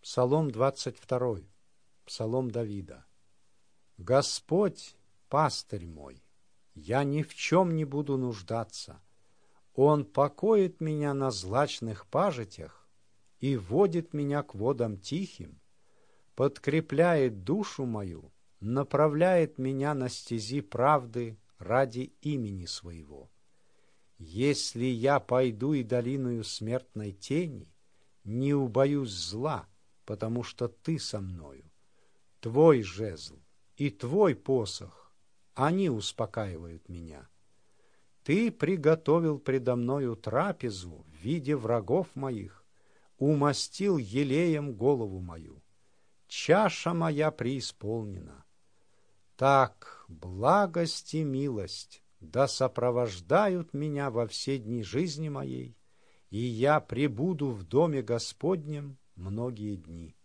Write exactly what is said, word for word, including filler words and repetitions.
Псалом двадцать второй. Псалом Давида. Господь, пастырь мой, я ни в чем не буду нуждаться. Он покоит меня на злачных пажитях и водит меня к водам тихим, подкрепляет душу мою, направляет меня на стези правды ради имени своего. Если я пойду и долиною смертной тени, не убоюсь зла, потому что ты со мною. Твой жезл и твой посох, они успокаивают меня. Ты приготовил предо мною трапезу в виде врагов моих, умастил елеем голову мою. Чаша моя преисполнена. Так благость и милость да сопровождают меня во все дни жизни моей, и я пребуду в доме Господнем многие дни.